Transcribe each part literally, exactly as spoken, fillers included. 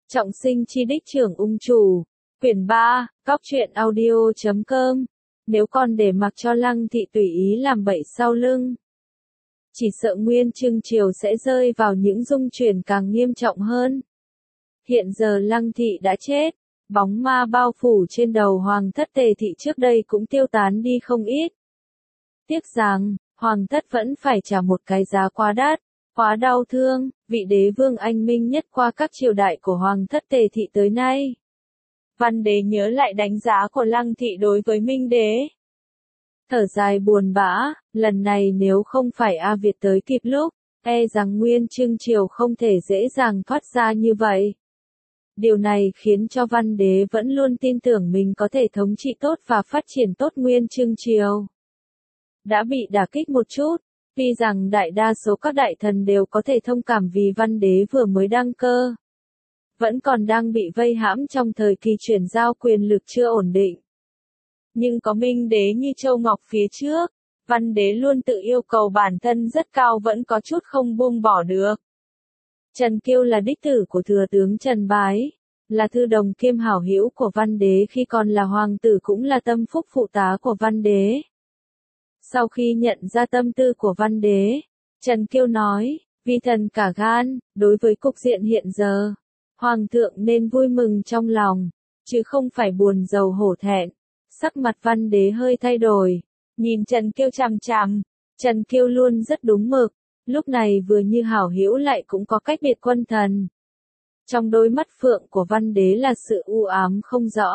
Trọng sinh chi đích trưởng ung chủ. Quyển ba, Cóc truyện audio chấm com. Nếu còn để mặc cho Lăng Thị tùy ý làm bậy sau lưng, chỉ sợ Nguyên Chương Triều sẽ rơi vào những dung chuyển càng nghiêm trọng hơn. Hiện giờ Lăng Thị đã chết, bóng ma bao phủ trên đầu Hoàng thất Tề Thị trước đây cũng tiêu tán đi không ít. Tiếc rằng, Hoàng thất vẫn phải trả một cái giá quá đắt, quá đau thương, vị đế vương anh minh nhất qua các triều đại của Hoàng thất Tề Thị tới nay. Văn đế nhớ lại đánh giá của Lăng Thị đối với Minh đế, thở dài buồn bã, lần này nếu không phải A Việt tới kịp lúc, e rằng Nguyên Chương Triều không thể dễ dàng thoát ra như vậy. Điều này khiến cho Văn đế vẫn luôn tin tưởng mình có thể thống trị tốt và phát triển tốt Nguyên Chương Triều. Đã bị đả kích một chút, tuy rằng đại đa số các đại thần đều có thể thông cảm vì Văn đế vừa mới đăng cơ, vẫn còn đang bị vây hãm trong thời kỳ chuyển giao quyền lực chưa ổn định. Nhưng có Minh đế như Châu Ngọc phía trước, Văn đế luôn tự yêu cầu bản thân rất cao vẫn có chút không buông bỏ được. Trần Kiêu là đích tử của thừa tướng Trần Bái, là thư đồng kiêm hảo hữu của Văn đế khi còn là hoàng tử, cũng là tâm phúc phụ tá của Văn đế. Sau khi nhận ra tâm tư của Văn đế, Trần Kiêu nói, vi thần cả gan, đối với cục diện hiện giờ, Hoàng thượng nên vui mừng trong lòng, chứ không phải buồn rầu hổ thẹn. Sắc mặt Văn đế hơi thay đổi, nhìn Trần Kiêu chằm chằm. Trần Kiêu luôn rất đúng mực, lúc này vừa như hảo hữu lại cũng có cách biệt quân thần. Trong đôi mắt phượng của Văn đế là sự u ám không rõ.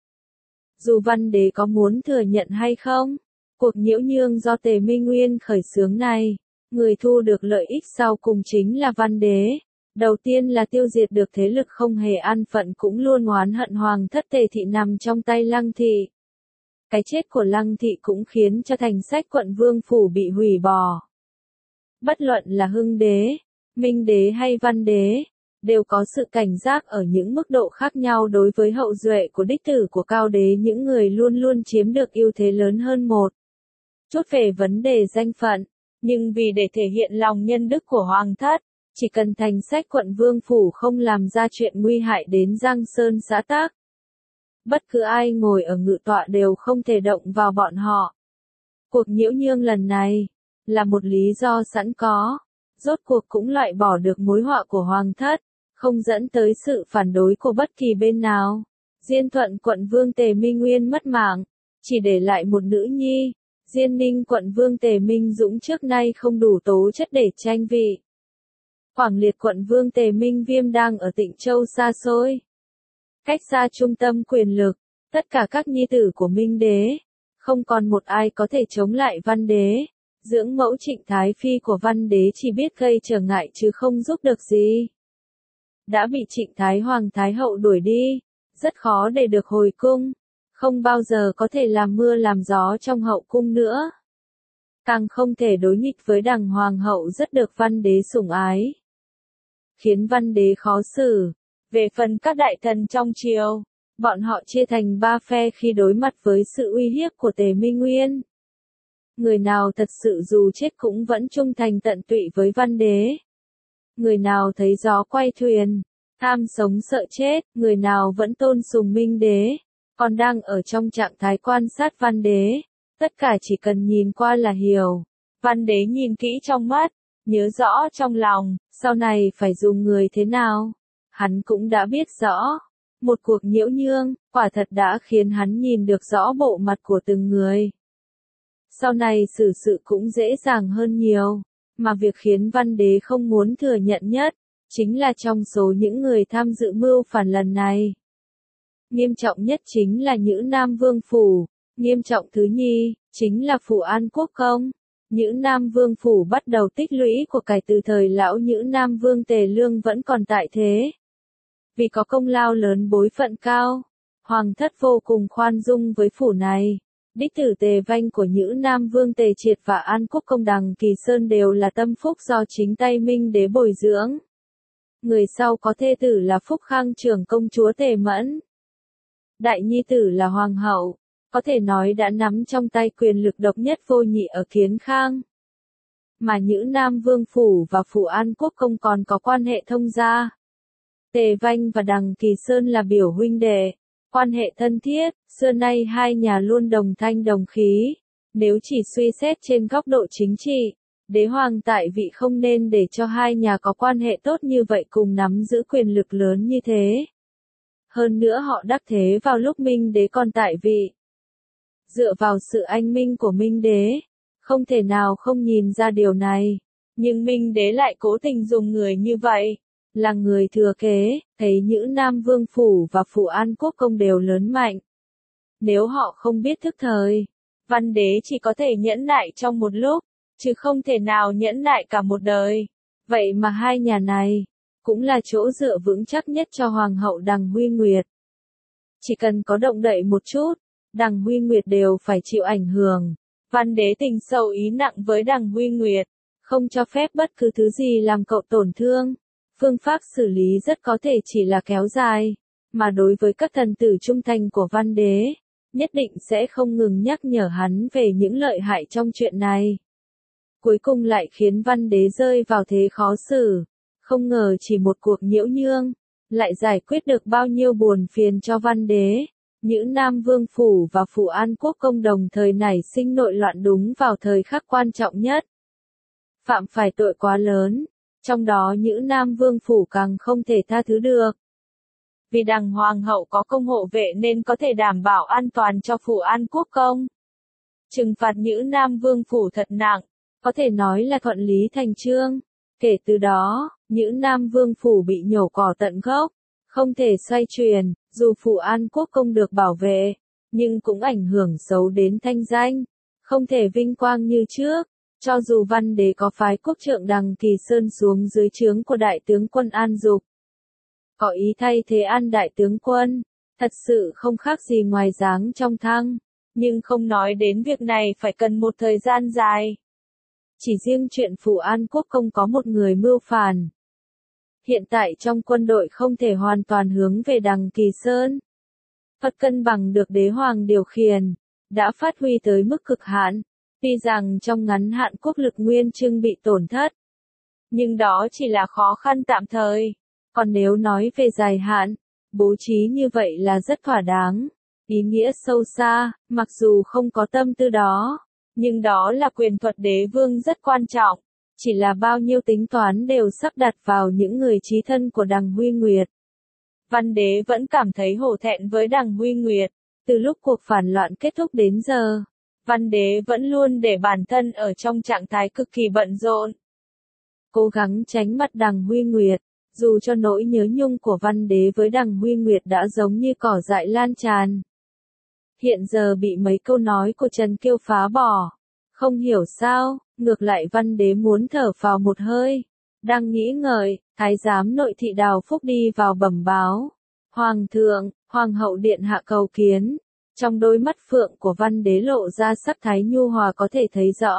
Dù Văn đế có muốn thừa nhận hay không, cuộc nhiễu nhương do Tề Minh Nguyên khởi xướng này, người thu được lợi ích sau cùng chính là Văn đế. Đầu tiên là tiêu diệt được thế lực không hề an phận cũng luôn oán hận Hoàng thất Tề Thị nằm trong tay Lăng Thị. Cái chết của Lăng Thị cũng khiến cho thành sách quận Vương Phủ bị hủy bỏ. Bất luận là Hưng đế, Minh đế hay Văn đế, đều có sự cảnh giác ở những mức độ khác nhau đối với hậu duệ của đích tử của Cao đế, những người luôn luôn chiếm được ưu thế lớn hơn một chút về vấn đề danh phận, nhưng vì để thể hiện lòng nhân đức của Hoàng thất, chỉ cần thành sách quận Vương Phủ không làm ra chuyện nguy hại đến Giang Sơn xã tắc, bất cứ ai ngồi ở ngự tọa đều không thể động vào bọn họ. Cuộc nhiễu nhương lần này là một lý do sẵn có, rốt cuộc cũng loại bỏ được mối họa của Hoàng thất, không dẫn tới sự phản đối của bất kỳ bên nào. Diên Thuận quận Vương Tề Minh Nguyên mất mạng, chỉ để lại một nữ nhi. Diên Ninh quận Vương Tề Minh Dũng trước nay không đủ tố chất để tranh vị. Quảng Liệt quận Vương Tề Minh Viêm đang ở Tịnh Châu xa xôi, cách xa trung tâm quyền lực, tất cả các nhi tử của Minh đế, không còn một ai có thể chống lại Văn đế. Dưỡng mẫu Trịnh Thái Phi của Văn đế chỉ biết gây trở ngại chứ không giúp được gì. Đã bị Trịnh Thái Hoàng Thái Hậu đuổi đi, rất khó để được hồi cung, không bao giờ có thể làm mưa làm gió trong hậu cung nữa. Càng không thể đối nghịch với đằng Hoàng hậu rất được Văn đế sủng ái, khiến Văn đế khó xử. Về phần các đại thần trong triều, bọn họ chia thành ba phe khi đối mặt với sự uy hiếp của Tề Minh Nguyên. Người nào thật sự dù chết cũng vẫn trung thành tận tụy với Văn đế. Người nào thấy gió quay thuyền, tham sống sợ chết, người nào vẫn tôn sùng Minh đế, còn đang ở trong trạng thái quan sát Văn đế. Tất cả chỉ cần nhìn qua là hiểu. Văn đế nhìn kỹ trong mắt, nhớ rõ trong lòng, sau này phải dùng người thế nào. Hắn cũng đã biết rõ. Một cuộc nhiễu nhương, quả thật đã khiến hắn nhìn được rõ bộ mặt của từng người. Sau này xử sự cũng dễ dàng hơn nhiều, mà việc khiến Văn đế không muốn thừa nhận nhất, chính là trong số những người tham dự mưu phản lần này. Nghiêm trọng nhất chính là Nhữ Nam Vương Phủ, nghiêm trọng thứ nhì, chính là Phủ An Quốc Công. Nhữ Nam Vương Phủ bắt đầu tích lũy của cải từ thời lão Nhữ Nam Vương Tề Lương vẫn còn tại thế. Vì có công lao lớn bối phận cao, Hoàng thất vô cùng khoan dung với phủ này. Đích tử Tề Vanh của Nhữ Nam Vương Tề Triệt và An Quốc Công Đằng Kỳ Sơn đều là tâm phúc do chính tay Minh đế bồi dưỡng. Người sau có thê tử là Phúc Khang trưởng công chúa Tề Mẫn. Đại nhi tử là Hoàng hậu, có thể nói đã nắm trong tay quyền lực độc nhất vô nhị ở Kiến Khang. Mà Nhữ Nam Vương Phủ và Phủ An Quốc Công còn có quan hệ thông gia. Tề Vanh và Đằng Kỳ Sơn là biểu huynh đệ, quan hệ thân thiết, xưa nay hai nhà luôn đồng thanh đồng khí. Nếu chỉ suy xét trên góc độ chính trị, đế hoàng tại vị không nên để cho hai nhà có quan hệ tốt như vậy cùng nắm giữ quyền lực lớn như thế. Hơn nữa họ đắc thế vào lúc Minh đế còn tại vị. Dựa vào sự anh minh của Minh đế, không thể nào không nhìn ra điều này. Nhưng Minh đế lại cố tình dùng người như vậy, là người thừa kế, thấy Nhữ Nam Vương Phủ và Phủ An Quốc Công đều lớn mạnh. Nếu họ không biết thức thời, Văn đế chỉ có thể nhẫn nại trong một lúc, chứ không thể nào nhẫn nại cả một đời. Vậy mà hai nhà này, cũng là chỗ dựa vững chắc nhất cho Hoàng hậu Đằng Huy Nguyệt. Chỉ cần có động đậy một chút, Đằng Huy Nguyệt đều phải chịu ảnh hưởng. Văn đế tình sâu ý nặng với Đằng Huy Nguyệt, không cho phép bất cứ thứ gì làm cậu tổn thương. Phương pháp xử lý rất có thể chỉ là kéo dài, mà đối với các thần tử trung thành của Văn đế, nhất định sẽ không ngừng nhắc nhở hắn về những lợi hại trong chuyện này. Cuối cùng lại khiến Văn đế rơi vào thế khó xử, không ngờ chỉ một cuộc nhiễu nhương, lại giải quyết được bao nhiêu buồn phiền cho Văn đế. Nhữ Nam Vương Phủ và Phủ An Quốc Công đồng thời nảy sinh nội loạn đúng vào thời khắc quan trọng nhất. Phạm phải tội quá lớn, trong đó Nhữ Nam Vương Phủ càng không thể tha thứ được. Vì Đằng Hoàng hậu có công hộ vệ nên có thể đảm bảo an toàn cho Phủ An Quốc Công. Trừng phạt Nhữ Nam Vương Phủ thật nặng, có thể nói là thuận lý thành chương. Kể từ đó, Nhữ Nam Vương Phủ bị nhổ cỏ tận gốc, không thể xoay chuyển, dù Phủ An Quốc Công được bảo vệ, nhưng cũng ảnh hưởng xấu đến thanh danh, không thể vinh quang như trước. Cho dù Văn đế có phái quốc trượng Đằng Kỳ Sơn xuống dưới trướng của đại tướng quân An Dục, có ý thay thế An đại tướng quân, thật sự không khác gì ngoài dáng trong thang, nhưng không nói đến việc này phải cần một thời gian dài. Chỉ riêng chuyện Phủ An Quốc Công có một người mưu phản. Hiện tại trong quân đội không thể hoàn toàn hướng về Đằng Kỳ Sơn. Phật cân bằng được đế hoàng điều khiển, đã phát huy tới mức cực hạn. Tuy rằng trong ngắn hạn quốc lực Nguyên Chương bị tổn thất, nhưng đó chỉ là khó khăn tạm thời. Còn nếu nói về dài hạn, bố trí như vậy là rất thỏa đáng, ý nghĩa sâu xa, mặc dù không có tâm tư đó, nhưng đó là quyền thuật đế vương rất quan trọng, chỉ là bao nhiêu tính toán đều sắp đặt vào những người chí thân của Đằng Huy Nguyệt. Văn đế vẫn cảm thấy hổ thẹn với Đằng Huy Nguyệt, từ lúc cuộc phản loạn kết thúc đến giờ. Văn đế vẫn luôn để bản thân ở trong trạng thái cực kỳ bận rộn, cố gắng tránh mặt Đằng Huy Nguyệt, dù cho nỗi nhớ nhung của Văn đế với Đằng Huy Nguyệt đã giống như cỏ dại lan tràn. Hiện giờ bị mấy câu nói của Trần Kiêu phá bỏ, không hiểu sao, ngược lại Văn đế muốn thở phào một hơi. Đang nghĩ ngợi, thái giám nội thị Đào Phúc đi vào bẩm báo. Hoàng thượng, Hoàng hậu điện hạ cầu kiến. Trong đôi mắt phượng của Văn đế lộ ra sắc thái nhu hòa có thể thấy rõ.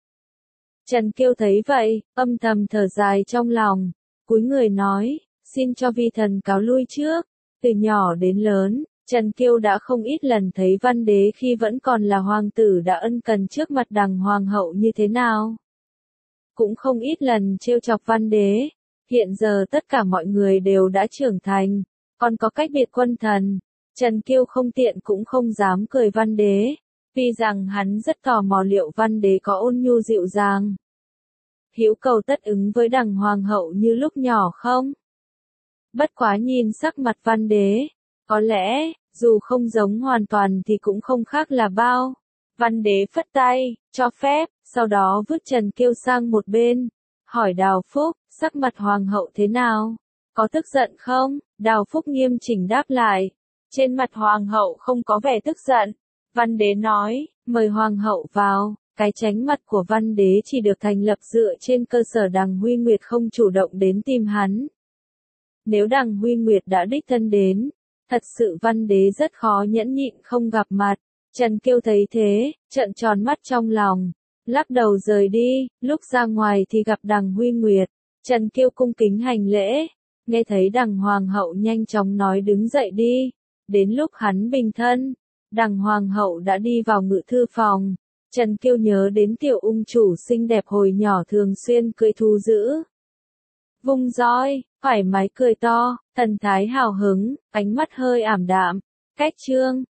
Trần Kiêu thấy vậy, âm thầm thở dài trong lòng, cúi người nói, xin cho vi thần cáo lui trước. Từ nhỏ đến lớn, Trần Kiêu đã không ít lần thấy Văn đế khi vẫn còn là hoàng tử đã ân cần trước mặt Đằng Hoàng hậu như thế nào. Cũng không ít lần trêu chọc Văn đế, hiện giờ tất cả mọi người đều đã trưởng thành, còn có cách biệt quân thần. Trần Kiêu không tiện cũng không dám cười Văn đế, vì rằng hắn rất tò mò liệu Văn đế có ôn nhu dịu dàng, hữu cầu tất ứng với Đằng Hoàng hậu như lúc nhỏ không. Bất quá nhìn sắc mặt Văn đế, có lẽ, dù không giống hoàn toàn thì cũng không khác là bao. Văn đế phất tay, cho phép, sau đó vứt Trần Kiêu sang một bên, hỏi Đào Phúc, sắc mặt Hoàng hậu thế nào? Có tức giận không? Đào Phúc nghiêm chỉnh đáp lại. Trên mặt Hoàng hậu không có vẻ tức giận. Văn đế nói, mời Hoàng hậu vào. Cái tránh mặt của Văn đế chỉ được thành lập dựa trên cơ sở Đằng Huy Nguyệt không chủ động đến tìm hắn. Nếu Đằng Huy Nguyệt đã đích thân đến, thật sự Văn đế rất khó nhẫn nhịn không gặp mặt. Trần Kiêu thấy thế, trợn tròn mắt trong lòng, lắc đầu rời đi. Lúc ra ngoài thì gặp Đằng Huy Nguyệt, Trần Kiêu cung kính hành lễ, nghe thấy Đằng Hoàng hậu nhanh chóng nói đứng dậy đi. Đến lúc hắn bình thân, Đằng Hoàng hậu đã đi vào ngự thư phòng. Trần Kiêu nhớ đến tiểu ung chủ xinh đẹp hồi nhỏ thường xuyên cưỡi thú dữ, vung roi, thoải mái cười to, thần thái hào hứng, ánh mắt hơi ảm đạm. Cách chương